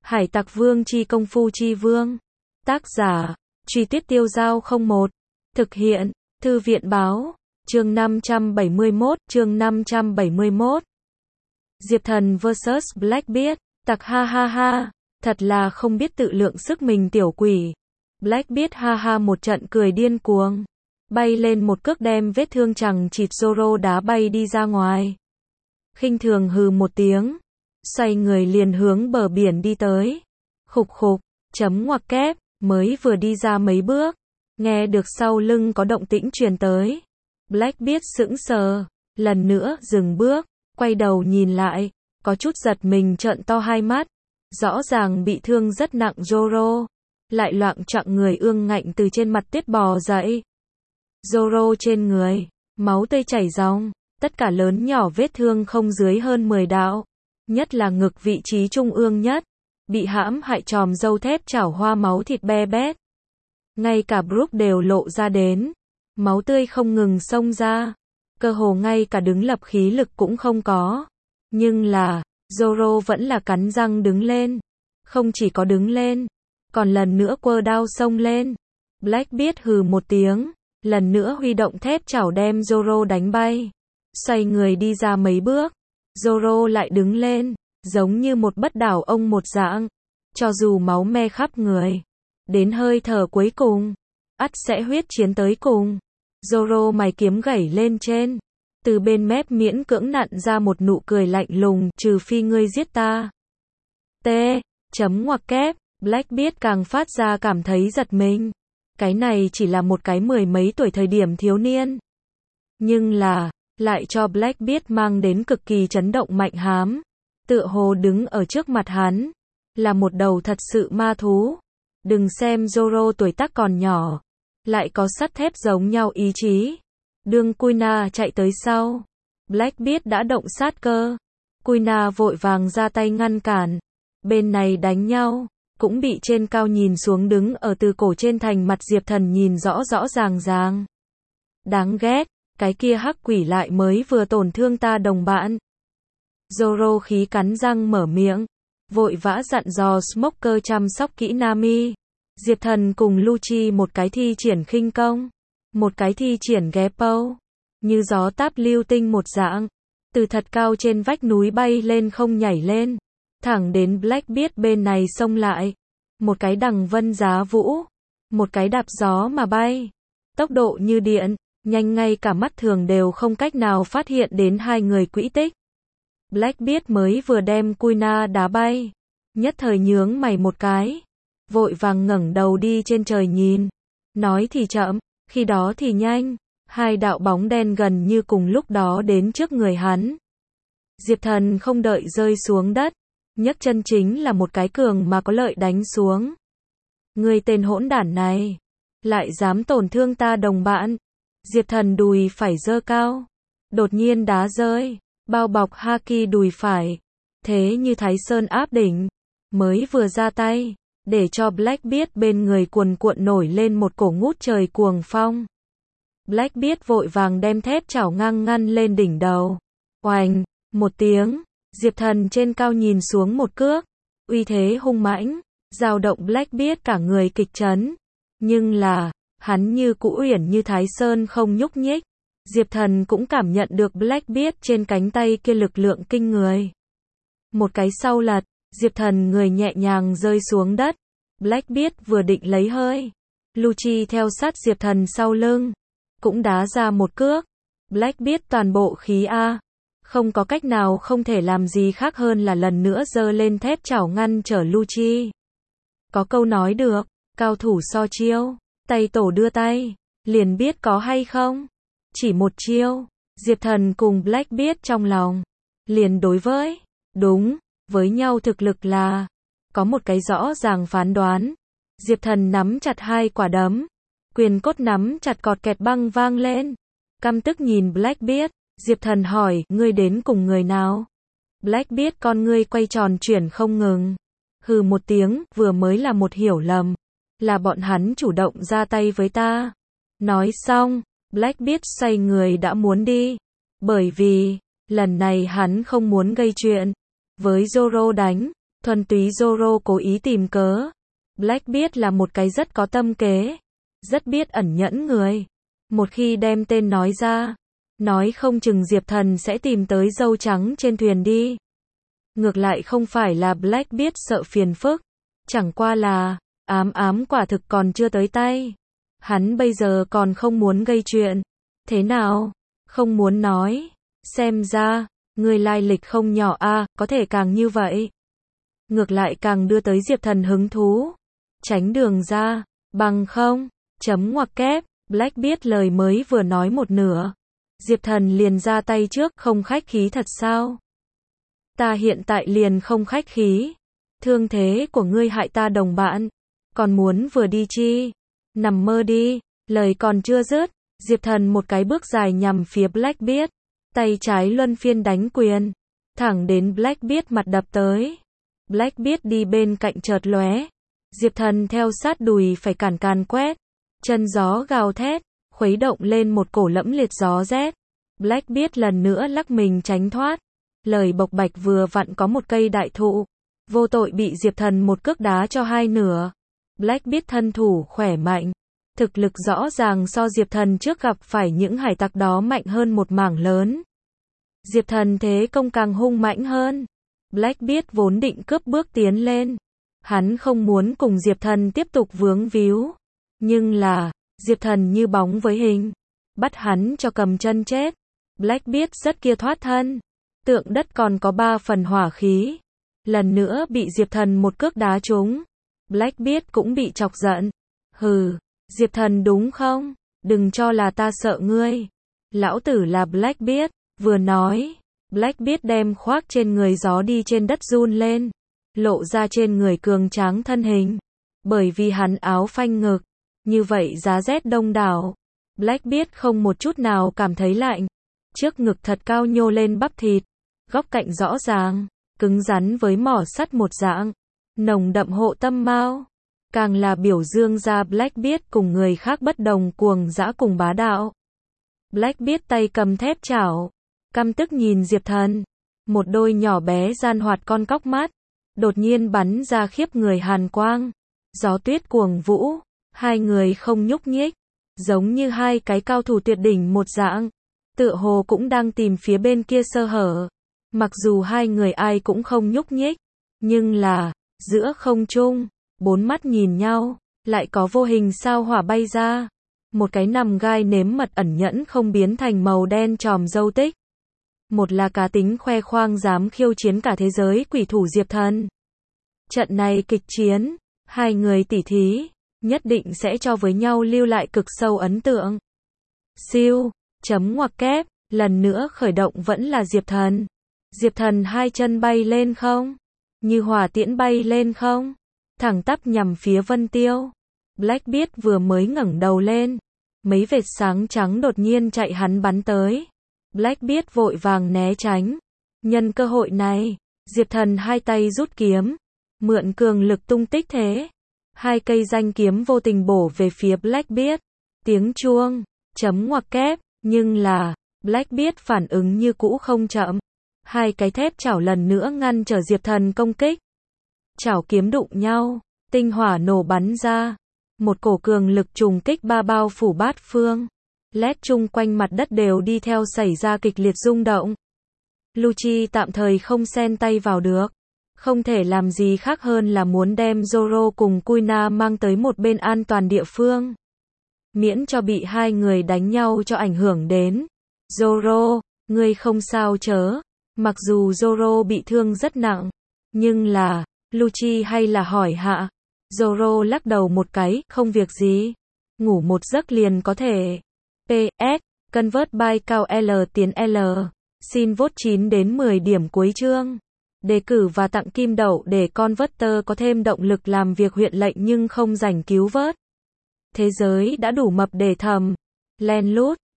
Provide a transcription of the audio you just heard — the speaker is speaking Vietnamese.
Hải Tặc Vương chi công phu chi vương. Tác giả, Truy Tuyết Tiêu Dao 01. Thực hiện, Thư viện Báo. Chương 571. Diệp Thần vs Blackbeard. Tặc ha ha ha. Thật là không biết tự lượng sức mình tiểu quỷ. Blackbeard ha ha một trận cười điên cuồng. Bay lên một cước đem vết thương chằng chịt Zoro đá bay đi ra ngoài. Khinh thường hừ một tiếng. Xoay người liền hướng bờ biển đi tới. Khục khục, chấm ngoặc kép, mới vừa đi ra mấy bước. Nghe được sau lưng có động tĩnh truyền tới. Blackbeard sững sờ, lần nữa dừng bước, quay đầu nhìn lại, có chút giật mình trợn to hai mắt. Rõ ràng bị thương rất nặng Zoro, lại loạng choạng người ương ngạnh từ trên mặt tuyết bò dậy. Zoro trên người, máu tươi chảy ròng, tất cả lớn nhỏ vết thương không dưới hơn 10 đạo. Nhất là ngực vị trí trung ương nhất, bị hãm hại tròm râu thép chảo hoa máu thịt be bét. Ngay cả Brook đều lộ ra đến, máu tươi không ngừng xông ra, cơ hồ ngay cả đứng lập khí lực cũng không có. Nhưng là, Zoro vẫn là cắn răng đứng lên, không chỉ có đứng lên, còn lần nữa quơ đao xông lên. Blackbeard hừ một tiếng, lần nữa huy động thép chảo đem Zoro đánh bay, xoay người đi ra mấy bước. Zoro lại đứng lên, giống như một bất đảo ông một dạng, cho dù máu me khắp người, đến hơi thở cuối cùng, ắt sẽ huyết chiến tới cùng. Zoro mày kiếm gảy lên trên, từ bên mép miễn cưỡng nặn ra một nụ cười lạnh lùng, trừ phi ngươi giết ta. T. Chấm ngoặc kép, Blackbeard càng phát ra cảm thấy giật mình. Cái này chỉ là một cái mười mấy tuổi thời điểm thiếu niên. Nhưng là, lại cho Blackbeard mang đến cực kỳ chấn động mạnh hám. Tựa hồ đứng ở trước mặt hắn, là một đầu thật sự ma thú. Đừng xem Zoro tuổi tác còn nhỏ, lại có sắt thép giống nhau ý chí. Đương Kuina chạy tới sau, Blackbeard đã động sát cơ. Kuina vội vàng ra tay ngăn cản. Bên này đánh nhau, cũng bị trên cao nhìn xuống đứng ở từ cổ trên thành mặt Diệp Thần nhìn rõ rõ ràng ràng. Đáng ghét, cái kia hắc quỷ lại mới vừa tổn thương ta đồng bạn. Zoro khí cắn răng mở miệng, vội vã dặn dò Smoker chăm sóc kỹ Nami. Diệp Thần cùng Lucci một cái thi triển khinh công, một cái thi triển Geppo, như gió táp lưu tinh một dạng, từ thật cao trên vách núi bay lên không nhảy lên, thẳng đến Blackbeard bên này xông lại. Một cái đằng vân giá vũ, một cái đạp gió mà bay, tốc độ như điện, nhanh ngay cả mắt thường đều không cách nào phát hiện đến hai người quỹ tích. Blackbeard mới vừa đem Kuina đá bay, nhất thời nhướng mày một cái, vội vàng ngẩng đầu đi trên trời nhìn. Nói thì chậm, khi đó thì nhanh, hai đạo bóng đen gần như cùng lúc đó đến trước người hắn. Diệp Thần không đợi rơi xuống đất, nhấc chân chính là một cái cường mà có lợi đánh xuống. Ngươi tên hỗn đản này, lại dám tổn thương ta đồng bạn. Diệp Thần đùi phải giơ cao, đột nhiên đá rơi, bao bọc Haki đùi phải, thế như Thái Sơn áp đỉnh, mới vừa ra tay, để cho Blackbeard bên người cuồn cuộn nổi lên một cổ ngút trời cuồng phong. Blackbeard vội vàng đem thép chảo ngang ngăn lên đỉnh đầu. Oành, một tiếng, Diệp Thần trên cao nhìn xuống một cước, uy thế hung mãnh, dao động Blackbeard cả người kịch chấn. Nhưng là, hắn như cũ uyển như Thái Sơn không nhúc nhích. Diệp Thần cũng cảm nhận được Blackbeard trên cánh tay kia lực lượng kinh người. Một cái sau lật, Diệp Thần người nhẹ nhàng rơi xuống đất. Blackbeard vừa định lấy hơi, Lucci theo sát Diệp Thần sau lưng, cũng đá ra một cước. Blackbeard toàn bộ khí A, không có cách nào không thể làm gì khác hơn là lần nữa giơ lên thép chảo ngăn trở Lucci. Có câu nói được, cao thủ so chiêu, tay tổ đưa tay, liền biết có hay không. Chỉ một chiêu, Diệp Thần cùng Blackbeard trong lòng, liền đối với, đúng, với nhau thực lực là, có một cái rõ ràng phán đoán. Diệp Thần nắm chặt hai quả đấm, quyền cốt nắm chặt cọt kẹt băng vang lên. Căm tức nhìn Blackbeard, Diệp Thần hỏi, ngươi đến cùng người nào? Blackbeard con ngươi quay tròn chuyển không ngừng. Hừ một tiếng, vừa mới là một hiểu lầm. Là bọn hắn chủ động ra tay với ta. Nói xong, Blackbeard xoay người đã muốn đi. Bởi vì, lần này hắn không muốn gây chuyện. Với Zoro đánh, Thuần túy Zoro cố ý tìm cớ. Blackbeard là một cái rất có tâm kế, rất biết ẩn nhẫn người. Một khi đem tên nói ra, nói không chừng Diệp Thần sẽ tìm tới dâu trắng trên thuyền đi. Ngược lại không phải là Blackbeard sợ phiền phức, chẳng qua là, ám quả thực còn chưa tới tay. Hắn bây giờ còn không muốn gây chuyện. Thế nào? Không muốn nói. Xem ra, người lai lịch không nhỏ a, có thể càng như vậy. Ngược lại càng đưa tới Diệp Thần hứng thú. Tránh đường ra, bằng không, chấm ngoặc kép, Blackbeard lời mới vừa nói một nửa. Diệp Thần liền ra tay trước, không khách khí thật sao? Ta hiện tại liền không khách khí. Thương thế của ngươi hại ta đồng bạn. Còn muốn vừa đi chi? Nằm mơ đi. Lời còn chưa dứt, Diệp Thần một cái bước dài nhằm phía Blackbeard. Tay trái luân phiên đánh quyền. Thẳng đến Blackbeard mặt đập tới. Blackbeard đi bên cạnh chợt lóe. Diệp Thần theo sát đùi phải càn quét. Chân gió gào thét, khuấy động lên một cổ lẫm liệt gió rét. Blackbeard lần nữa lắc mình tránh thoát. Lời bộc bạch vừa vặn có một cây đại thụ. Vô tội bị Diệp Thần một cước đá cho hai nửa. Blackbeard thân thủ khỏe mạnh. Thực lực rõ ràng so Diệp Thần trước gặp phải những hải tặc đó mạnh hơn một mảng lớn. Diệp Thần thế công càng hung mãnh hơn. Blackbeard vốn định cướp bước tiến lên. Hắn không muốn cùng Diệp Thần tiếp tục vướng víu. Nhưng là, Diệp Thần như bóng với hình. Bắt hắn cho cầm chân chết. Blackbeard rất kia thoát thân. Tượng đất còn có 3 phần hỏa khí. Lần nữa bị Diệp Thần một cước đá trúng. Blackbeard cũng bị chọc giận. Hừ, Diệp Thần đúng không? Đừng cho là ta sợ ngươi. Lão tử là Blackbeard. Vừa nói, Blackbeard đem khoác trên người gió đi trên đất run lên. Lộ ra trên người cường tráng thân hình. Bởi vì hắn áo phanh ngực. Như vậy giá rét đông đảo. Blackbeard không một chút nào cảm thấy lạnh. Trước ngực thật cao nhô lên bắp thịt. Góc cạnh rõ ràng. Cứng rắn với mỏ sắt một dạng. Nồng đậm hộ tâm mao. Càng là biểu dương ra Blackbeard cùng người khác bất đồng cuồng dã cùng bá đạo. Blackbeard tay cầm thép chảo. Căm tức nhìn Diệp Thần. Một đôi nhỏ bé gian hoạt con cóc mắt. Đột nhiên bắn ra khiếp người hàn quang. Gió tuyết cuồng vũ. Hai người không nhúc nhích. Giống như hai cái cao thủ tuyệt đỉnh một dạng. Tựa hồ cũng đang tìm phía bên kia sơ hở. Mặc dù hai người ai cũng không nhúc nhích. Nhưng là, giữa không trung, 4 mắt nhìn nhau, lại có vô hình sao hỏa bay ra. Một cái nằm gai nếm mật ẩn nhẫn không biến thành màu đen tròm dâu tích. Một là cá tính khoe khoang dám khiêu chiến cả thế giới quỷ thủ Diệp Thần. Trận này kịch chiến, hai người tỉ thí, nhất định sẽ cho với nhau lưu lại cực sâu ấn tượng. Siêu, chấm ngoặc kép, lần nữa khởi động vẫn là Diệp Thần. Diệp Thần hai chân bay lên không? Như hỏa tiễn bay lên không? Thẳng tắp nhằm phía Vân Tiêu. Blackbeard vừa mới ngẩng đầu lên. Mấy vệt sáng trắng đột nhiên chạy hắn bắn tới. Blackbeard vội vàng né tránh. Nhân cơ hội này, Diệp Thần hai tay rút kiếm. Mượn cường lực tung tích thế. Hai cây danh kiếm vô tình bổ về phía Blackbeard. Tiếng chuông, chấm ngoặc kép, nhưng là, Blackbeard phản ứng như cũ không chậm. Hai cái thép chảo lần nữa ngăn trở Diệp Thần công kích. Chảo kiếm đụng nhau, tinh hỏa nổ bắn ra. Một cổ cường lực trùng kích bao phủ bát phương. Lét chung quanh mặt đất đều đi theo xảy ra kịch liệt rung động. Lucci tạm thời không xen tay vào được. Không thể làm gì khác hơn là muốn đem Zoro cùng Kuina mang tới một bên an toàn địa phương. Miễn cho bị hai người đánh nhau cho ảnh hưởng đến. Zoro, ngươi không sao chớ. Mặc dù Zoro bị thương rất nặng. Nhưng là, Lucci hay là hỏi hạ. Zoro lắc đầu một cái, không việc gì. Ngủ một giấc liền có thể. PS, Convert by cao L tiến L. Xin vote 9 đến 10 điểm cuối chương. Đề cử và tặng kim đậu để Converter có thêm động lực làm việc huyện lệnh nhưng không rảnh cứu vớt. Thế giới đã đủ mập để thầm. Len lút.